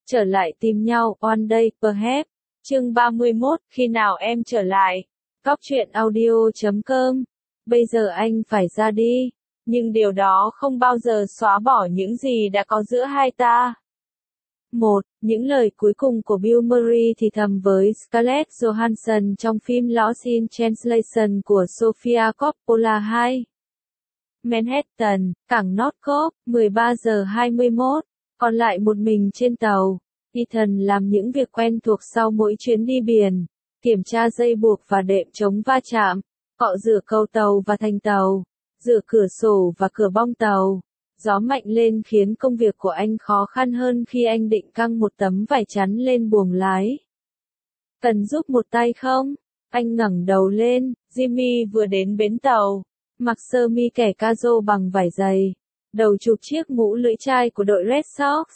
Trở lại tìm nhau, One Day Perhaps. Chương 31, khi nào em trở lại? Góc truyện audio.com. Bây giờ anh phải ra đi, nhưng điều đó không bao giờ xóa bỏ những gì đã có giữa hai ta. 1. Những lời cuối cùng của Bill Murray thì thầm với Scarlett Johansson trong phim Lost in Translation của Sofia Coppola. 2. Manhattan, cảng Norfolk, 13 giờ 21. Còn lại một mình trên tàu, Ethan làm những việc quen thuộc sau mỗi chuyến đi biển, kiểm tra dây buộc và đệm chống va chạm, cọ rửa cầu tàu và thành tàu, rửa cửa sổ và cửa bong tàu. Gió mạnh lên khiến công việc của anh khó khăn hơn khi anh định căng một tấm vải chắn lên buồng lái. Cần giúp một tay không? Anh ngẩng đầu lên, Jimmy vừa đến bến tàu, mặc sơ mi kẻ cazo bằng vải dày, đầu chụp chiếc mũ lưỡi chai của đội Red Sox.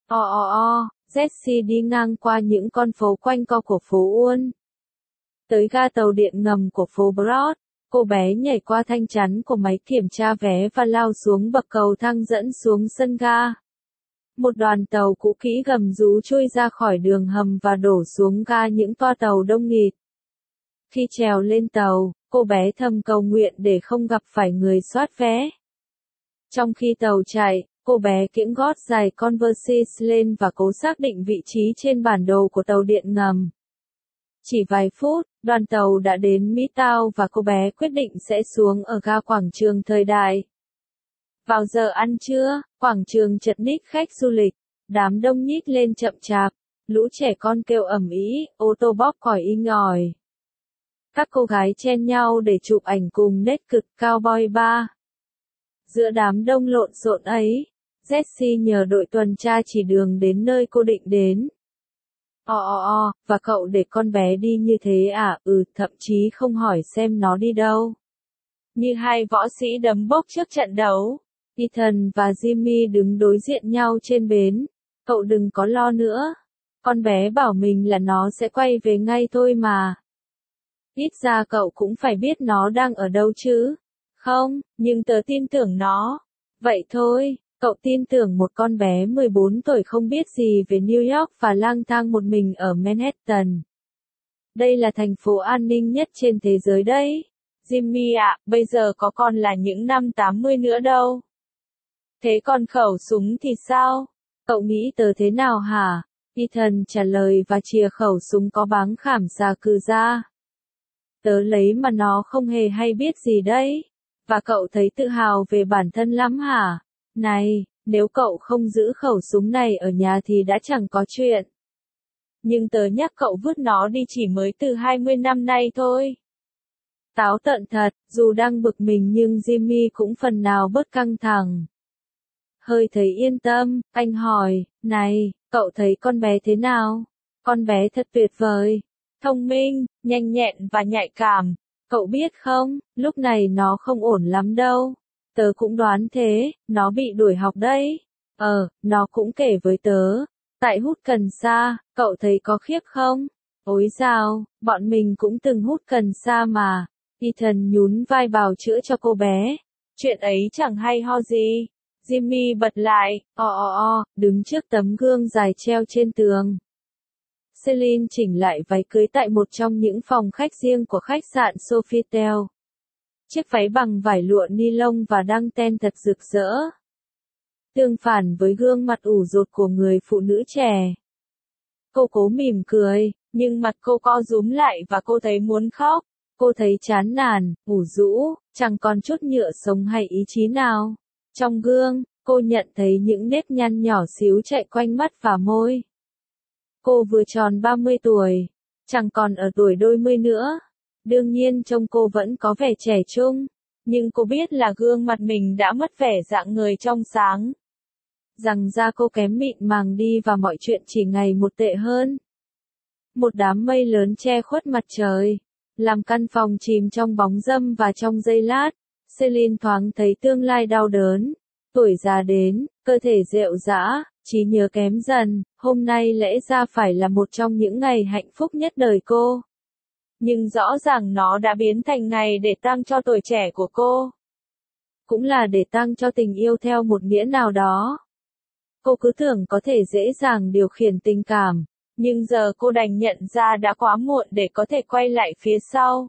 Jessie đi ngang qua những con phố quanh co của phố Uốn. Tới ga tàu điện ngầm của phố Broad, cô bé nhảy qua thanh chắn của máy kiểm tra vé và lao xuống bậc cầu thang dẫn xuống sân ga. Một đoàn tàu cũ kỹ gầm rú trôi ra khỏi đường hầm và đổ xuống ga những toa tàu đông nghịt. Khi trèo lên tàu, cô bé thầm cầu nguyện để không gặp phải người soát vé. Trong khi tàu chạy, cô bé kiễng gót giày Converse lên và cố xác định vị trí trên bản đồ của tàu điện ngầm. Chỉ vài phút, đoàn tàu đã đến Midtown và cô bé quyết định sẽ xuống ở ga quảng trường Thời Đại. Vào giờ ăn trưa, quảng trường chật ních khách du lịch, đám đông nhích lên chậm chạp, lũ trẻ con kêu ầm ĩ, ô tô bóp còi inh ỏi. Các cô gái chen nhau để chụp ảnh cùng Naked Cowboy Bar. Giữa đám đông lộn xộn ấy, Jessie nhờ đội tuần tra chỉ đường đến nơi cô định đến. Và cậu để con bé đi như thế à? Thậm chí không hỏi xem nó đi đâu. Như hai võ sĩ đấm bốc trước trận đấu, Ethan và Jimmy đứng đối diện nhau trên bến. Cậu đừng có lo nữa. Con bé bảo mình là nó sẽ quay về ngay thôi mà. Ít ra cậu cũng phải biết nó đang ở đâu chứ. Không, nhưng tớ tin tưởng nó. Vậy thôi. Cậu tin tưởng một con bé 14 tuổi không biết gì về New York và lang thang một mình ở Manhattan. Đây là thành phố an ninh nhất trên thế giới đấy. Jimmy ạ, bây giờ có còn là những năm 80 nữa đâu. Thế còn khẩu súng thì sao? Cậu nghĩ tớ thế nào hả? Ethan trả lời và chìa khẩu súng có báng khảm xà cừ ra. Tớ lấy mà nó không hề hay biết gì đấy. Và cậu thấy tự hào về bản thân lắm hả? Này, nếu cậu không giữ khẩu súng này ở nhà thì đã chẳng có chuyện. Nhưng tớ nhắc cậu vứt nó đi chỉ mới từ 20 năm nay thôi. Táo tợn thật, dù đang bực mình nhưng Jimmy cũng phần nào bớt căng thẳng. Hơi thấy yên tâm, anh hỏi, này, cậu thấy con bé thế nào? Con bé thật tuyệt vời, thông minh, nhanh nhẹn và nhạy cảm. Cậu biết không, lúc này nó không ổn lắm đâu. Tớ cũng đoán thế, nó bị đuổi học đấy. Nó cũng kể với tớ. Tại hút cần sa, cậu thấy có khiếp không? Ôi dào, bọn mình cũng từng hút cần sa mà. Ethan nhún vai bào chữa cho cô bé. Chuyện ấy chẳng hay ho gì. Jimmy bật lại, đứng trước tấm gương dài treo trên tường. Celine chỉnh lại váy cưới tại một trong những phòng khách riêng của khách sạn Sofitel. Chiếc váy bằng vải lụa ni lông và đăng ten thật rực rỡ. Tương phản với gương mặt ủ rột của người phụ nữ trẻ. Cô cố mỉm cười, nhưng mặt cô co rúm lại và cô thấy muốn khóc. Cô thấy chán nản, ủ rũ, chẳng còn chút nhựa sống hay ý chí nào. Trong gương, cô nhận thấy những nếp nhăn nhỏ xíu chạy quanh mắt và môi. Cô vừa tròn 30 tuổi, chẳng còn ở tuổi đôi mươi nữa. Đương nhiên trông cô vẫn có vẻ trẻ trung, nhưng cô biết là gương mặt mình đã mất vẻ dạng người trong sáng. Rằng da cô kém mịn màng đi và mọi chuyện chỉ ngày một tệ hơn. Một đám mây lớn che khuất mặt trời, làm căn phòng chìm trong bóng râm và trong giây lát, Celine thoáng thấy tương lai đau đớn. Tuổi già đến, cơ thể rệu rã, trí nhớ kém dần, hôm nay lẽ ra phải là một trong những ngày hạnh phúc nhất đời cô. Nhưng rõ ràng nó đã biến thành ngày để tăng cho tuổi trẻ của cô. Cũng là để tăng cho tình yêu theo một nghĩa nào đó. Cô cứ tưởng có thể dễ dàng điều khiển tình cảm, nhưng giờ cô đành nhận ra đã quá muộn để có thể quay lại phía sau.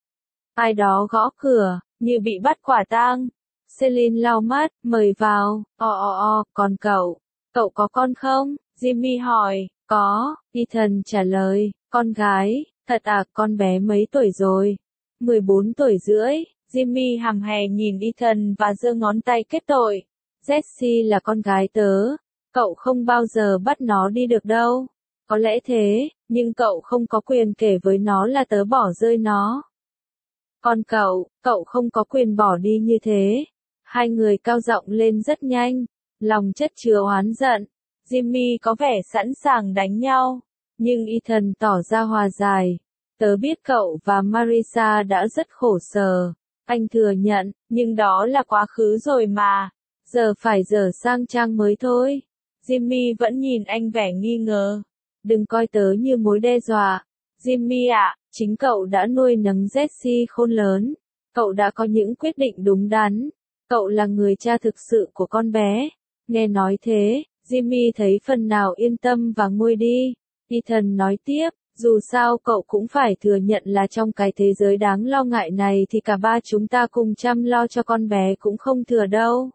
Ai đó gõ cửa, như bị bắt quả tang. Celine lau mắt, mời vào. Còn cậu có con không? Jimmy hỏi. Có, Ethan trả lời. Con gái, thật à, con bé mấy tuổi rồi? 14 tuổi rưỡi. Jimmy hằm hè nhìn Ethan và giơ ngón tay kết tội. Jessie là con gái tớ. Cậu không bao giờ bắt nó đi được đâu. Có lẽ thế, nhưng cậu không có quyền kể với nó là tớ bỏ rơi nó. Còn cậu không có quyền bỏ đi như thế. Hai người cao giọng lên rất nhanh, lòng chất chứa oán giận. Jimmy có vẻ sẵn sàng đánh nhau, nhưng Ethan tỏ ra hòa giải. Tớ biết cậu và Marissa đã rất khổ sở. Anh thừa nhận, nhưng đó là quá khứ rồi mà. Giờ phải dở sang trang mới thôi. Jimmy vẫn nhìn anh vẻ nghi ngờ. Đừng coi tớ như mối đe dọa. Jimmy ạ, chính cậu đã nuôi nấng Jessie khôn lớn. Cậu đã có những quyết định đúng đắn. Cậu là người cha thực sự của con bé. Nghe nói thế, Jimmy thấy phần nào yên tâm và nguôi đi. Ethan nói tiếp, dù sao cậu cũng phải thừa nhận là trong cái thế giới đáng lo ngại này thì cả ba chúng ta cùng chăm lo cho con bé cũng không thừa đâu.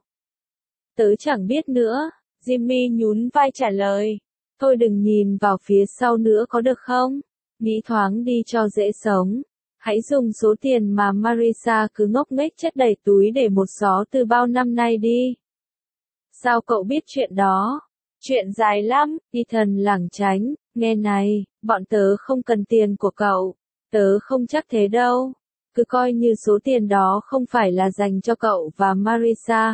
Tớ chẳng biết nữa, Jimmy nhún vai trả lời. Thôi đừng nhìn vào phía sau nữa có được không? Nghĩ thoáng đi cho dễ sống. Hãy dùng số tiền mà Marissa cứ ngốc nghếch chất đầy túi để một xó từ bao năm nay đi. Sao cậu biết chuyện đó? Chuyện dài lắm, Ethan lảng tránh. Nghe này, bọn tớ không cần tiền của cậu. Tớ không chắc thế đâu. Cứ coi như số tiền đó không phải là dành cho cậu và Marissa,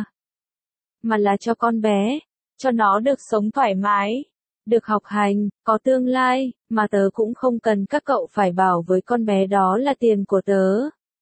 mà là cho con bé. Cho nó được sống thoải mái, được học hành, có tương lai, mà tớ cũng không cần các cậu phải bảo với con bé đó là tiền của tớ.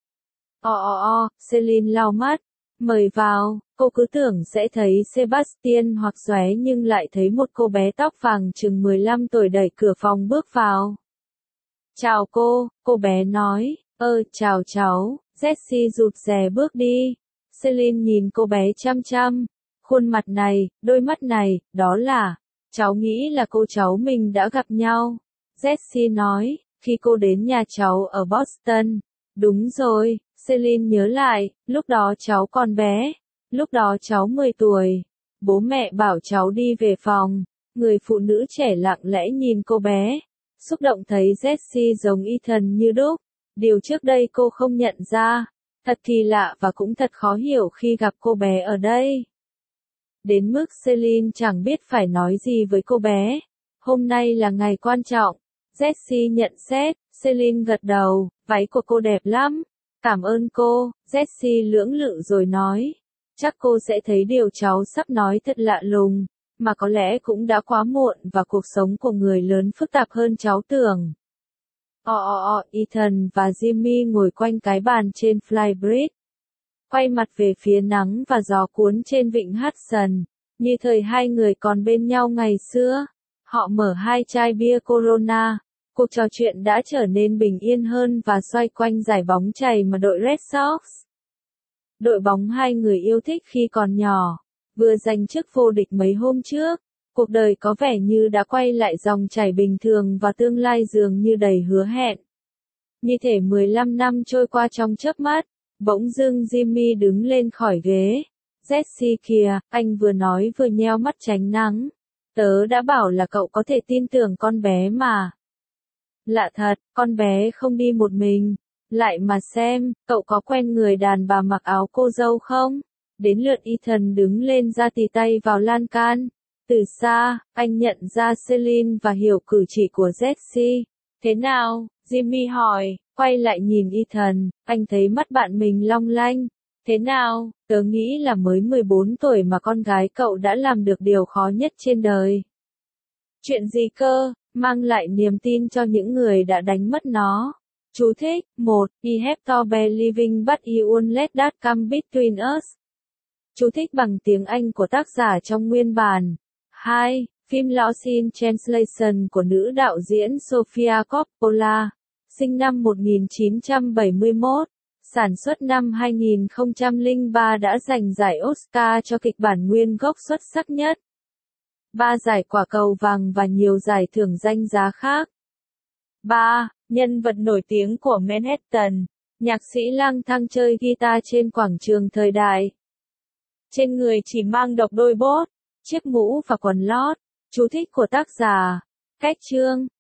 Celine lau mắt. Mời vào, cô cứ tưởng sẽ thấy Sebastian hoặc Dóe nhưng lại thấy một cô bé tóc vàng chừng 15 tuổi đẩy cửa phòng bước vào. Chào cô bé nói. Chào cháu. Jessie rụt rè bước đi. Celine nhìn cô bé chăm chăm. Khuôn mặt này, đôi mắt này, đó là... Cháu nghĩ là cô cháu mình đã gặp nhau. Jessie nói, khi cô đến nhà cháu ở Boston. Đúng rồi, Celine nhớ lại, lúc đó cháu còn bé. Lúc đó cháu 10 tuổi. Bố mẹ bảo cháu đi về phòng. Người phụ nữ trẻ lặng lẽ nhìn cô bé. Xúc động thấy Jessie giống Ethan như đúc. Điều trước đây cô không nhận ra. Thật kỳ lạ và cũng thật khó hiểu khi gặp cô bé ở đây. Đến mức Celine chẳng biết phải nói gì với cô bé. Hôm nay là ngày quan trọng. Jessie nhận xét. Celine gật đầu. Váy của cô đẹp lắm. Cảm ơn cô. Jessie lưỡng lự rồi nói. Chắc cô sẽ thấy điều cháu sắp nói thật lạ lùng. Mà có lẽ cũng đã quá muộn và cuộc sống của người lớn phức tạp hơn cháu tưởng. Ethan và Jimmy ngồi quanh cái bàn trên Flybridge. Quay mặt về phía nắng và gió cuốn trên vịnh Hudson, như thời hai người còn bên nhau ngày xưa. Họ mở hai chai bia Corona. Cuộc trò chuyện đã trở nên bình yên hơn và xoay quanh giải bóng chày mà đội Red Sox, đội bóng hai người yêu thích khi còn nhỏ, vừa giành chức vô địch mấy hôm trước. Cuộc đời có vẻ như đã quay lại dòng chảy bình thường và tương lai dường như đầy hứa hẹn. Như thể 15 năm trôi qua trong chớp mắt. Bỗng dưng Jimmy đứng lên khỏi ghế. Jessie kìa, anh vừa nói vừa nheo mắt tránh nắng. Tớ đã bảo là cậu có thể tin tưởng con bé mà. Lạ thật, con bé không đi một mình. Lại mà xem, cậu có quen người đàn bà mặc áo cô dâu không? Đến lượt Ethan đứng lên ra tì tay vào lan can. Từ xa, anh nhận ra Celine và hiểu cử chỉ của Jessie. Thế nào? Jimmy hỏi, quay lại nhìn Ethan, anh thấy mắt bạn mình long lanh. Thế nào? Tớ nghĩ là mới 14 tuổi mà con gái cậu đã làm được điều khó nhất trên đời. Chuyện gì cơ? Mang lại niềm tin cho những người đã đánh mất nó. Chú thích, 1. I have to believing but you won't let that come between us. Chú thích bằng tiếng Anh của tác giả trong nguyên bản. 2. Phim Lost in Translation của nữ đạo diễn Sofia Coppola, sinh năm 1971, sản xuất năm 2003 đã giành giải Oscar cho kịch bản nguyên gốc xuất sắc nhất. 3 giải quả cầu vàng và nhiều giải thưởng danh giá khác. 3. Nhân vật nổi tiếng của Manhattan. Nhạc sĩ lang thang chơi guitar trên quảng trường thời đại. Trên người chỉ mang độc đôi bốt, chiếc mũ và quần lót. Chú thích của tác giả. Cách chương